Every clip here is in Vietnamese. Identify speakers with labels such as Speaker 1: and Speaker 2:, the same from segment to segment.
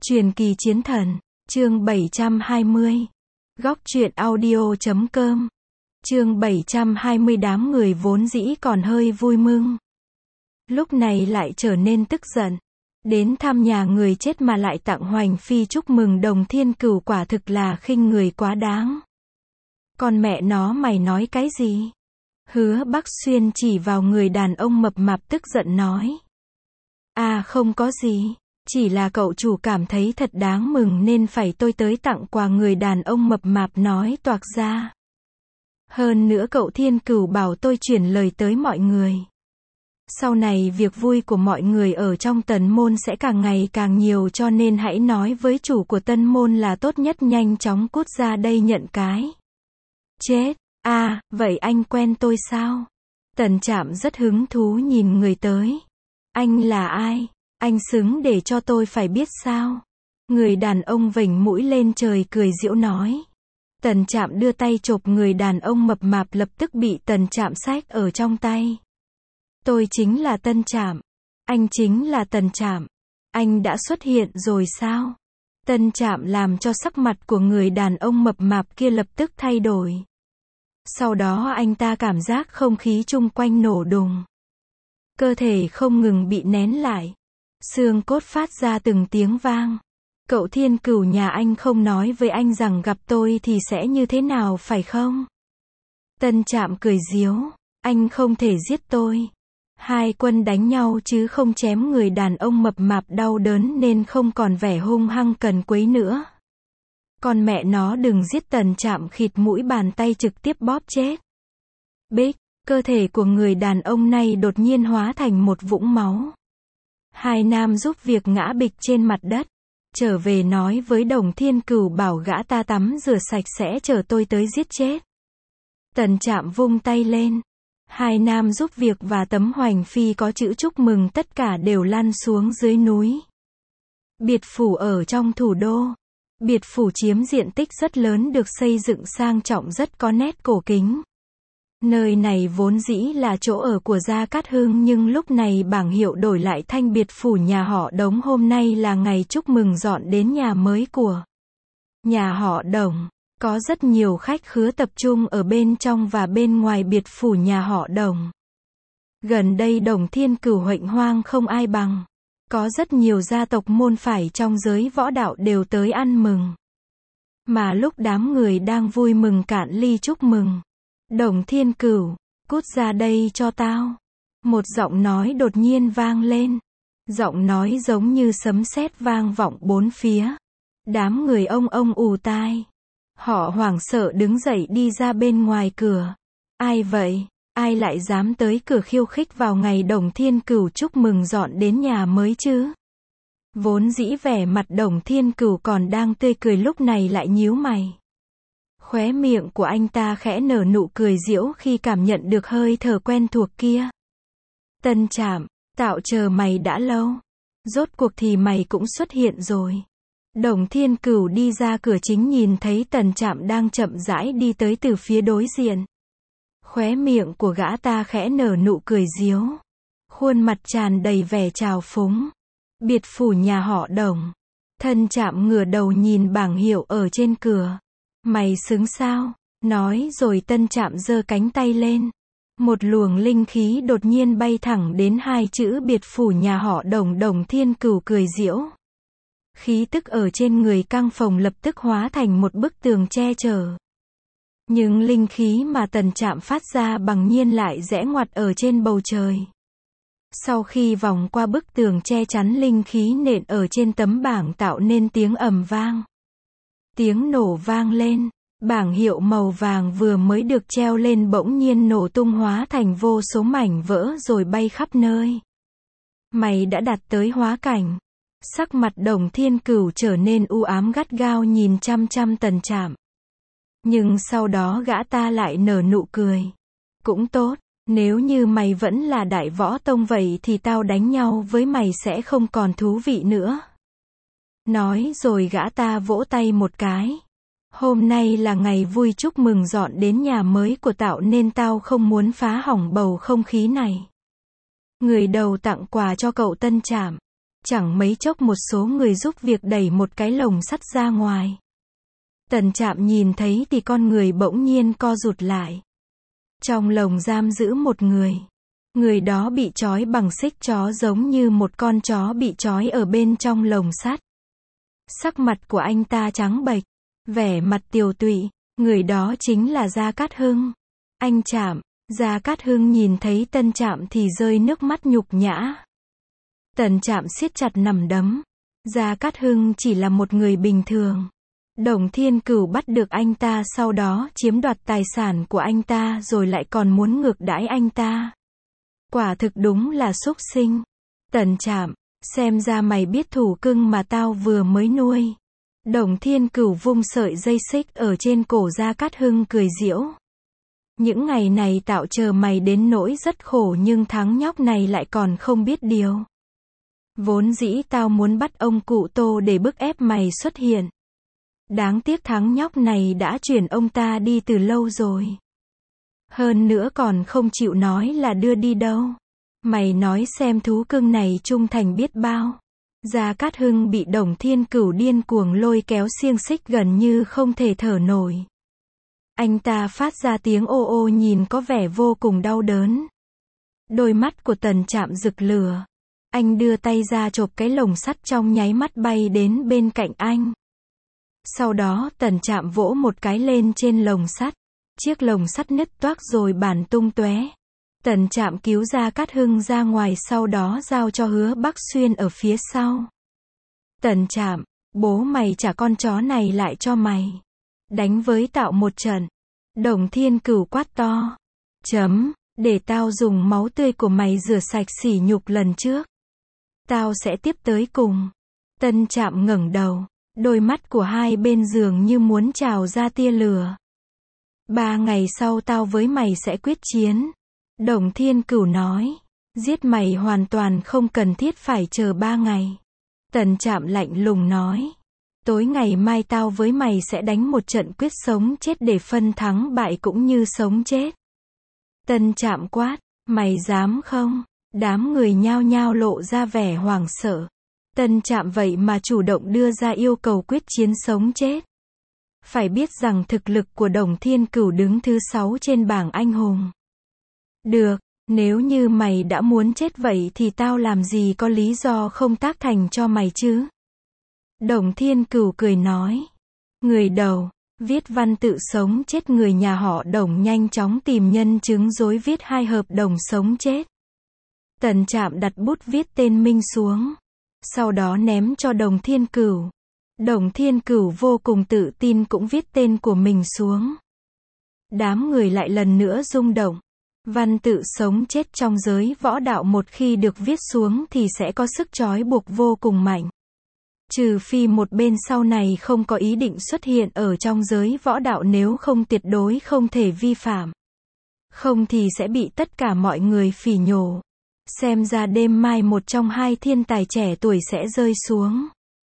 Speaker 1: Truyền kỳ chiến thần, chương 720. Góc truyện audio.com. Chương 720. Đám người vốn dĩ còn hơi vui mừng, lúc này lại trở nên tức giận. Đến thăm nhà người chết mà lại tặng hoành phi chúc mừng Đồng Thiên Cửu, quả thực là khinh người quá đáng. Con mẹ nó, mày nói cái gì? Hứa Bắc Xuyên chỉ vào người đàn ông mập mạp tức giận nói. À không có gì, chỉ là cậu chủ cảm thấy thật đáng mừng nên phải tôi tới tặng quà. Người đàn ông mập mạp nói toạc ra. Hơn nữa cậu Thiên Cửu bảo tôi chuyển lời tới mọi người. Sau này việc vui của mọi người ở trong Tần Môn sẽ càng ngày càng nhiều, cho nên hãy nói với chủ của Tân Môn là tốt nhất nhanh chóng cút ra đây nhận cái chết. À, vậy anh quen tôi sao? Tần Trạm rất hứng thú nhìn người tới. Anh là ai? Anh xứng để cho tôi phải biết sao? Người đàn ông vểnh mũi lên trời cười giễu nói. Tần Trạm đưa tay chộp người đàn ông mập mạp, lập tức bị Tần Trạm xách ở trong tay. Tôi chính là Tân Trạm. Anh chính là Tần Trạm. Anh đã xuất hiện rồi sao? Tân Trạm làm cho sắc mặt của người đàn ông mập mạp kia lập tức thay đổi. Sau đó anh ta cảm giác không khí chung quanh nổ đùng. Cơ thể không ngừng bị nén lại. Xương cốt phát ra từng tiếng vang. Cậu Thiên Cửu nhà anh không nói với anh rằng gặp tôi thì sẽ như thế nào phải không? Tân Trạm cười giễu. Anh không thể giết tôi. Hai quân đánh nhau chứ không chém. Người đàn ông mập mạp đau đớn nên không còn vẻ hung hăng cần quấy nữa. Con mẹ nó đừng giết. Tần Trạm khịt mũi, bàn tay trực tiếp bóp chết. Bích, cơ thể của người đàn ông này đột nhiên hóa thành một vũng máu. Hai nam giúp việc ngã bịch trên mặt đất. Trở về nói với Đồng Thiên Cửu bảo gã ta tắm rửa sạch sẽ chờ tôi tới giết chết. Tần Trạm vung tay lên. Hai nam giúp việc và tấm hoành phi có chữ chúc mừng tất cả đều lăn xuống dưới núi. Biệt phủ ở trong thủ đô. Biệt phủ chiếm diện tích rất lớn, được xây dựng sang trọng, rất có nét cổ kính. Nơi này vốn dĩ là chỗ ở của Gia Cát Hưng, nhưng lúc này bảng hiệu đổi lại thành biệt phủ nhà họ Đống. Hôm nay là ngày chúc mừng dọn đến nhà mới của nhà họ Đồng. Có rất nhiều khách khứa tập trung ở bên trong và bên ngoài biệt phủ nhà họ Đồng. Gần đây Đồng Thiên Cửu huênh hoang không ai bằng. Có rất nhiều gia tộc môn phái trong giới võ đạo đều tới ăn mừng. Mà lúc đám người đang vui mừng cạn ly chúc mừng. Đồng Thiên Cửu, cút ra đây cho tao. Một giọng nói đột nhiên vang lên. Giọng nói giống như sấm sét vang vọng bốn phía. Đám người ông ù tai. Họ hoảng sợ đứng dậy đi ra bên ngoài cửa. Ai vậy? Ai lại dám tới cửa khiêu khích vào ngày Đồng Thiên Cửu chúc mừng dọn đến nhà mới chứ? Vốn dĩ vẻ mặt Đồng Thiên Cửu còn đang tươi cười, lúc này lại nhíu mày. Khóe miệng của anh ta khẽ nở nụ cười giễu khi cảm nhận được hơi thở quen thuộc kia. Tân Trạm, tao chờ mày đã lâu. Rốt cuộc thì mày cũng xuất hiện rồi. Đồng Thiên Cửu đi ra cửa chính, nhìn thấy Tần Trạm đang chậm rãi đi tới từ phía đối diện. Khóe miệng của gã ta khẽ nở nụ cười giễu. Khuôn mặt tràn đầy vẻ trào phúng. Biệt phủ nhà họ Đồng. Tần Trạm ngửa đầu nhìn bảng hiệu ở trên cửa. Mày xứng sao? Nói rồi Tân Trạm giơ cánh tay lên. Một luồng linh khí đột nhiên bay thẳng đến hai chữ biệt phủ nhà họ Đồng. Đồng Thiên Cửu cười giễu. Khí tức ở trên người căng phồng, lập tức hóa thành một bức tường che chở. Nhưng linh khí mà Tần Trạm phát ra bằng nhiên lại rẽ ngoặt ở trên bầu trời. Sau khi vòng qua bức tường che chắn, linh khí nện ở trên tấm bảng tạo nên tiếng ầm vang. Tiếng nổ vang lên. Bảng hiệu màu vàng vừa mới được treo lên bỗng nhiên nổ tung, hóa thành vô số mảnh vỡ rồi bay khắp nơi. Mày đã đạt tới hóa cảnh. Sắc mặt Đồng Thiên Cửu trở nên u ám, gắt gao nhìn chăm chăm Tần Trạm. Nhưng sau đó gã ta lại nở nụ cười. Cũng tốt, nếu như mày vẫn là Đại Võ Tông vậy thì tao đánh nhau với mày sẽ không còn thú vị nữa. Nói rồi gã ta vỗ tay một cái. Hôm nay là ngày vui chúc mừng dọn đến nhà mới của tao nên tao không muốn phá hỏng bầu không khí này. Người đầu tặng quà cho cậu Tân Trạm. Chẳng mấy chốc một số người giúp việc đẩy một cái lồng sắt ra ngoài. Tần Trạm nhìn thấy thì con người bỗng nhiên co rụt lại. Trong lồng giam giữ một người. Người đó bị trói bằng xích chó giống như một con chó bị trói ở bên trong lồng sắt. Sắc mặt của anh ta trắng bệch, vẻ mặt tiều tụy, người đó chính là Gia Cát Hưng. Anh Trạm, Gia Cát Hưng nhìn thấy Tân Trạm thì rơi nước mắt nhục nhã. Tần Trạm siết chặt nằm đấm. Gia Cát Hưng chỉ là một người bình thường. Đồng Thiên Cửu bắt được anh ta sau đó chiếm đoạt tài sản của anh ta rồi lại còn muốn ngược đãi anh ta. Quả thực đúng là súc sinh. Tần Trạm, xem ra mày biết thủ cưng mà tao vừa mới nuôi. Đồng Thiên Cửu vung sợi dây xích ở trên cổ Gia Cát Hưng cười giễu. Những ngày này tao chờ mày đến nỗi rất khổ nhưng thằng nhóc này lại còn không biết điều. Vốn dĩ tao muốn bắt ông cụ Tô để bức ép mày xuất hiện. Đáng tiếc thằng nhóc này đã chuyển ông ta đi từ lâu rồi. Hơn nữa còn không chịu nói là đưa đi đâu. Mày nói xem thú cưng này trung thành biết bao. Gia Cát Hưng bị Đồng Thiên Cửu điên cuồng lôi kéo xiềng xích gần như không thể thở nổi. Anh ta phát ra tiếng ô ô nhìn có vẻ vô cùng đau đớn. Đôi mắt của Tần Trạm rực lửa. Anh đưa tay ra chộp cái lồng sắt trong nháy mắt bay đến bên cạnh anh. Sau đó Tần Trạm vỗ một cái lên trên lồng sắt. Chiếc lồng sắt nứt toác rồi bản tung tóe. Tần Trạm cứu Gia Cát Hưng ra ngoài sau đó giao cho Hứa Bắc Xuyên ở phía sau. Tần Trạm, bố mày trả con chó này lại cho mày. Đánh với tao một trận. Đồng Thiên Cửu quát to. Để tao dùng máu tươi của mày rửa sạch sỉ nhục lần trước. Tao sẽ tiếp tới cùng. Tần Trạm ngẩng đầu. Đôi mắt của hai bên giường như muốn trào ra tia lửa. 3 ngày sau tao với mày sẽ quyết chiến. Đồng Thiên Cửu nói. Giết mày hoàn toàn không cần thiết phải chờ 3 ngày. Tần Trạm lạnh lùng nói. Tối ngày mai tao với mày sẽ đánh một trận quyết sống chết để phân thắng bại cũng như sống chết. Tần Trạm quát. Mày dám không? Đám người nhao nhao lộ ra vẻ hoảng sợ. Tần Trạm vậy mà chủ động đưa ra yêu cầu quyết chiến sống chết. Phải biết rằng thực lực của Đồng Thiên Cửu đứng thứ 6 trên bảng anh hùng. Được, nếu như mày đã muốn chết vậy thì tao làm gì có lý do không tác thành cho mày chứ? Đồng Thiên Cửu cười nói. Người đầu, viết văn tự sống chết người nhà họ Đồng nhanh chóng tìm nhân chứng dối viết 2 hợp đồng sống chết. Tần Trạm đặt bút viết tên Minh xuống. Sau đó ném cho Đồng Thiên Cửu. Đồng Thiên Cửu vô cùng tự tin cũng viết tên của mình xuống. Đám người lại lần nữa rung động. Văn tự sống chết trong giới võ đạo một khi được viết xuống thì sẽ có sức trói buộc vô cùng mạnh. Trừ phi một bên sau này không có ý định xuất hiện ở trong giới võ đạo, nếu không tuyệt đối không thể vi phạm. Không thì sẽ bị tất cả mọi người phỉ nhổ. Xem ra đêm mai một trong 2 thiên tài trẻ tuổi sẽ rơi xuống.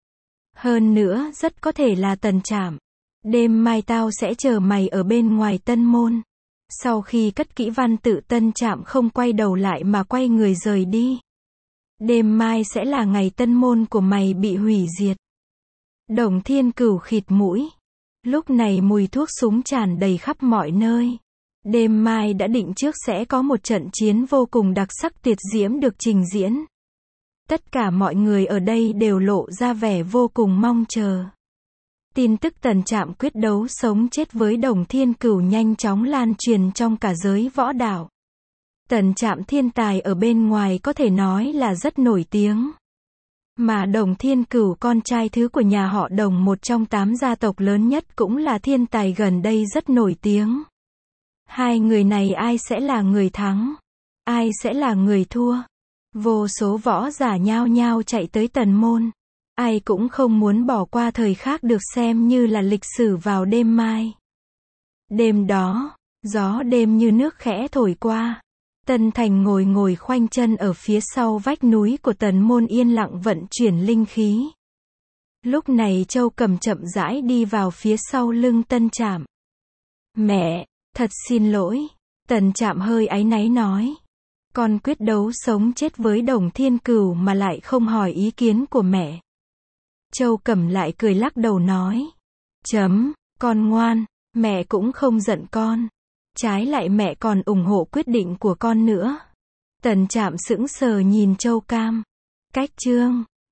Speaker 1: Hơn nữa rất có thể là Tần Trạm. Đêm mai tao sẽ chờ mày ở bên ngoài Tân Môn. Sau khi cất kỹ văn tự, Tần Trạm không quay đầu lại mà quay người rời đi. Đêm mai sẽ là ngày Tân Môn của mày bị hủy diệt. Đồng Thiên Cửu khịt mũi. Lúc này mùi thuốc súng tràn đầy khắp mọi nơi. Đêm mai đã định trước sẽ có một trận chiến vô cùng đặc sắc tuyệt diễm được trình diễn. Tất cả mọi người ở đây đều lộ ra vẻ vô cùng mong chờ. Tin tức Tần Trạm quyết đấu sống chết với Đồng Thiên Cửu nhanh chóng lan truyền trong cả giới võ đạo. Tần Trạm thiên tài ở bên ngoài có thể nói là rất nổi tiếng. Mà Đồng Thiên Cửu con trai thứ của nhà họ Đồng, một trong 8 gia tộc lớn nhất, cũng là thiên tài gần đây rất nổi tiếng. Hai người này ai sẽ là người thắng? Ai sẽ là người thua? Vô số võ giả nhao nhao chạy tới Tần Môn. Ai cũng không muốn bỏ qua thời khắc được xem như là lịch sử vào đêm mai. Đêm đó, gió đêm như nước khẽ thổi qua. Tân Thành ngồi khoanh chân ở phía sau vách núi của Tần Môn yên lặng vận chuyển linh khí. Lúc này Châu Cầm chậm rãi đi vào phía sau lưng Tân Trạm. Mẹ, thật xin lỗi. Tần Trạm hơi áy náy nói. Con quyết đấu sống chết với Đồng Thiên Cửu mà lại không hỏi ý kiến của mẹ. Châu Cẩm lại cười lắc đầu nói. Con ngoan, mẹ cũng không giận con. Trái lại mẹ còn ủng hộ quyết định của con nữa. Tần Trạm sững sờ nhìn Châu Cam. Cách chương